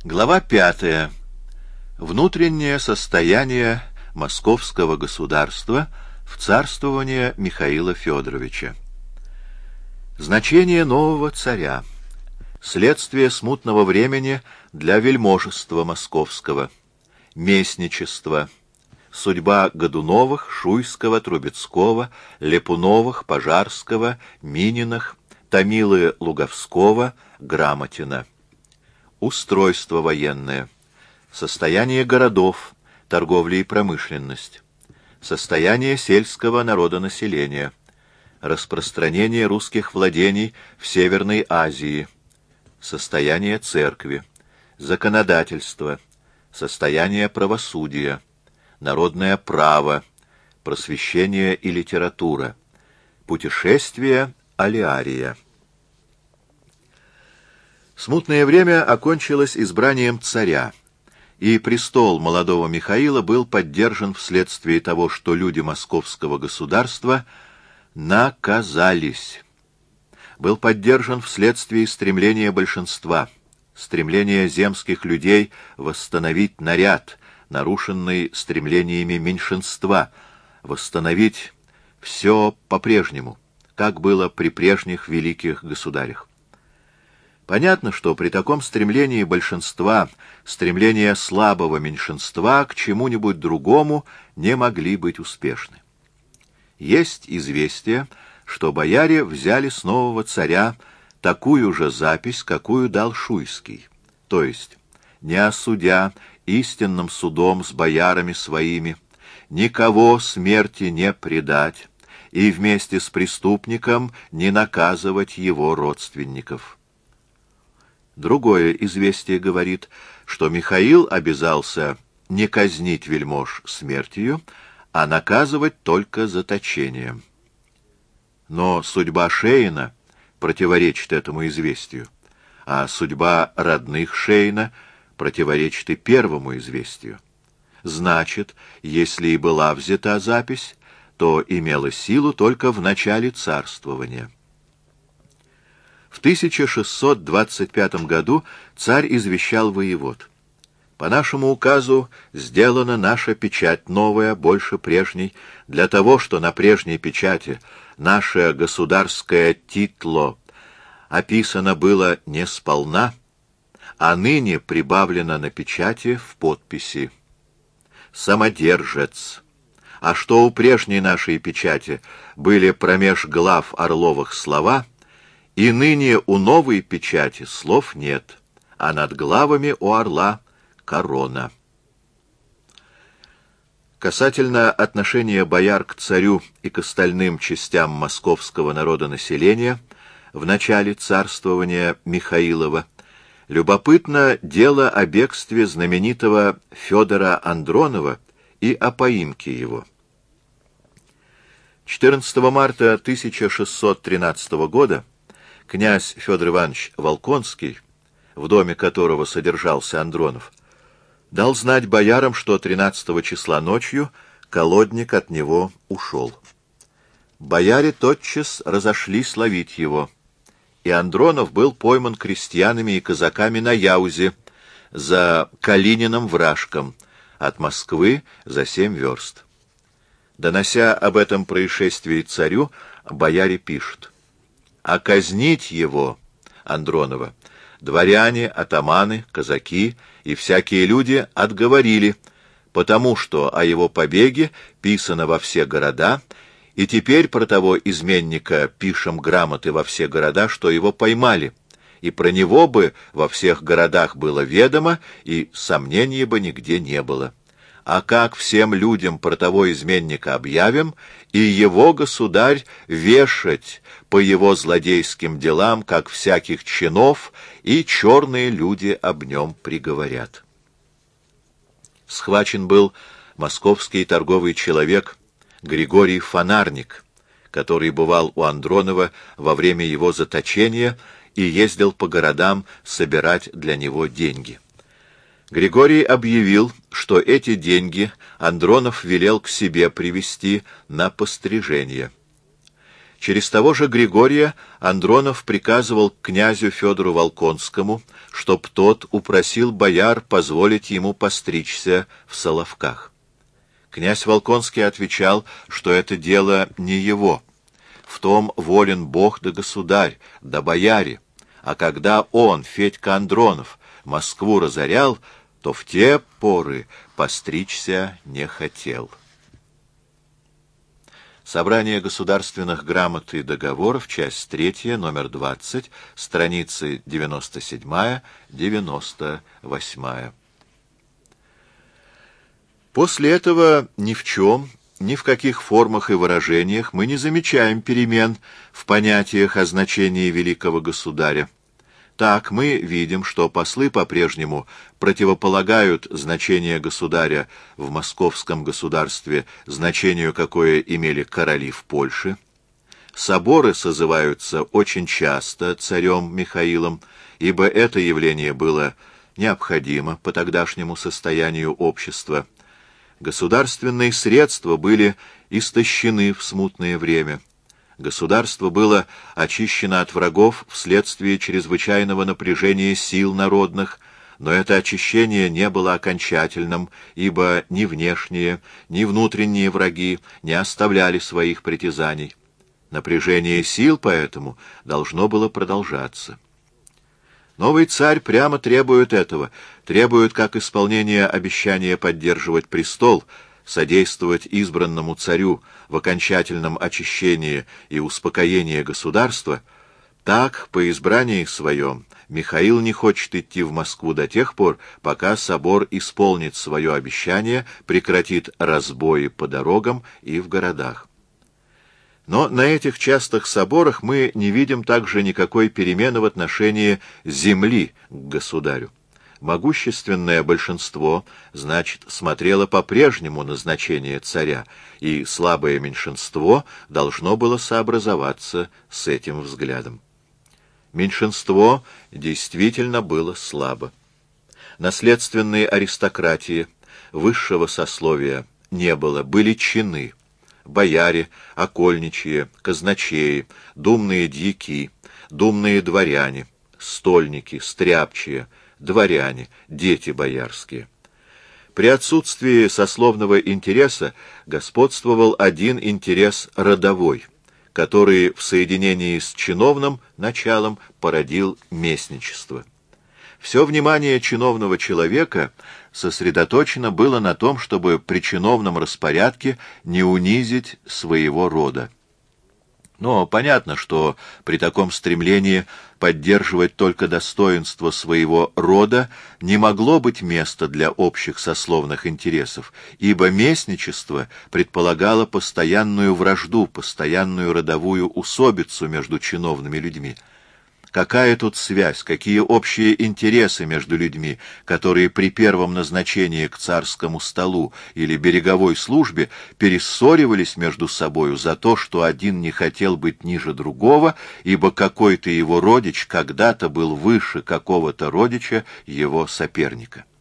Глава 5. Внутреннее состояние московского государства в царствование Михаила Федоровича. Значение нового царя. Следствие смутного времени для вельможества московского. Местничество. Судьба Годуновых, Шуйского, Трубецкого, Лепуновых, Пожарского, Мининых, Томилы Луговского, Грамотина. Устройство военное. Состояние городов, торговля и промышленность. Состояние сельского народонаселения. Распространение русских владений в Северной Азии. Состояние церкви. Законодательство. Состояние правосудия. Народное право. Просвещение и литература. Путешествие Алиария. Смутное время окончилось избранием царя, и престол молодого Михаила был поддержан вследствие того, что люди московского государства наказались. Был поддержан вследствие стремления большинства, стремления земских людей восстановить наряд, нарушенный стремлениями меньшинства, восстановить все по-прежнему, как было при прежних великих государях. Понятно, что при таком стремлении большинства, стремления слабого меньшинства к чему-нибудь другому не могли быть успешны. Есть известие, что бояре взяли с нового царя такую же запись, какую дал Шуйский, то есть, не осудя истинным судом с боярами своими, никого смерти не предать и вместе с преступником не наказывать его родственников. Другое известие говорит, что Михаил обязался не казнить вельмож смертью, а наказывать только заточением. Но судьба Шейна противоречит этому известию, а судьба родных Шейна противоречит и первому известию. Значит, если и была взята запись, то имела силу только в начале царствования. В 1625 году царь извещал воевод: «По нашему указу сделана наша печать новая, больше прежней, для того, что на прежней печати наше государское титло описано было не сполна, а ныне прибавлено на печати в подписи «Самодержец». А что у прежней нашей печати были промеж глав орловых слова, и ныне у новой печати слов нет, а над главами у орла корона». Касательно отношения бояр к царю и к остальным частям московского народонаселения в начале царствования Михаилова, любопытно дело о бегстве знаменитого Федора Андронова и о поимке его. 14 марта 1613 года князь Федор Иванович Волконский, в доме которого содержался Андронов, дал знать боярам, что 13 числа ночью колодник от него ушел. Бояре тотчас разошлись ловить его, и Андронов был пойман крестьянами и казаками на Яузе за Калининым Вражком, от Москвы за 7 верст. Донося об этом происшествии царю, бояре пишут: «А казнить его, Андронова, дворяне, атаманы, казаки и всякие люди отговорили, потому что о его побеге писано во все города, и теперь про того изменника пишем грамоты во все города, что его поймали, и про него бы во всех городах было ведомо, и сомнений бы нигде не было. А как всем людям про того изменника объявим, и его, государь, вешать по его злодейским делам, как всяких чинов, и черные люди об нем приговорят». Схвачен был московский торговый человек Григорий Фонарник, который бывал у Андронова во время его заточения и ездил по городам собирать для него деньги. Григорий объявил, что эти деньги Андронов велел к себе привезти на пострижение. Через того же Григория Андронов приказывал князю Федору Волконскому, чтоб тот упросил бояр позволить ему постричься в Соловках. Князь Волконский отвечал, что это дело не его, в том волен Бог да государь, да бояре, а когда он, Федька Андронов, Москву разорял, то в те поры постричься не хотел. Собрание государственных грамот и договоров, часть 3, номер 20, страницы 97-98. После этого ни в чем, ни в каких формах и выражениях мы не замечаем перемен в понятиях о значении великого государя. Так мы видим, что послы по-прежнему противополагают значение государя в московском государстве значению, какое имели короли в Польше. Соборы созываются очень часто царем Михаилом, ибо это явление было необходимо по тогдашнему состоянию общества. Государственные средства были истощены в смутное время. Государство было очищено от врагов вследствие чрезвычайного напряжения сил народных, но это очищение не было окончательным, ибо ни внешние, ни внутренние враги не оставляли своих притязаний. Напряжение сил поэтому должно было продолжаться. Новый царь прямо требует этого, требует как исполнения обещания поддерживать престол, содействовать избранному царю в окончательном очищении и успокоении государства, так, по избрании своем, Михаил не хочет идти в Москву до тех пор, пока собор исполнит свое обещание, прекратит разбои по дорогам и в городах. Но на этих частых соборах мы не видим также никакой перемены в отношении земли к государю. Могущественное большинство, значит, смотрело по-прежнему на значение царя, и слабое меньшинство должно было сообразоваться с этим взглядом. Меньшинство действительно было слабо. Наследственной аристократии, высшего сословия не было, были чины. Бояре, окольничьи, казначеи, думные дьяки, думные дворяне, стольники, стряпчие, дворяне, дети боярские. При отсутствии сословного интереса господствовал один интерес родовой, который в соединении с чиновным началом породил местничество. Все внимание чиновного человека сосредоточено было на том, чтобы при чиновном распорядке не унизить своего рода. Но понятно, что при таком стремлении поддерживать только достоинство своего рода не могло быть места для общих сословных интересов, ибо местничество предполагало постоянную вражду, постоянную родовую усобицу между чиновными людьми. Какая тут связь, какие общие интересы между людьми, которые при первом назначении к царскому столу или береговой службе перессоривались между собою за то, что один не хотел быть ниже другого, ибо какой-то его родич когда-то был выше какого-то родича его соперника.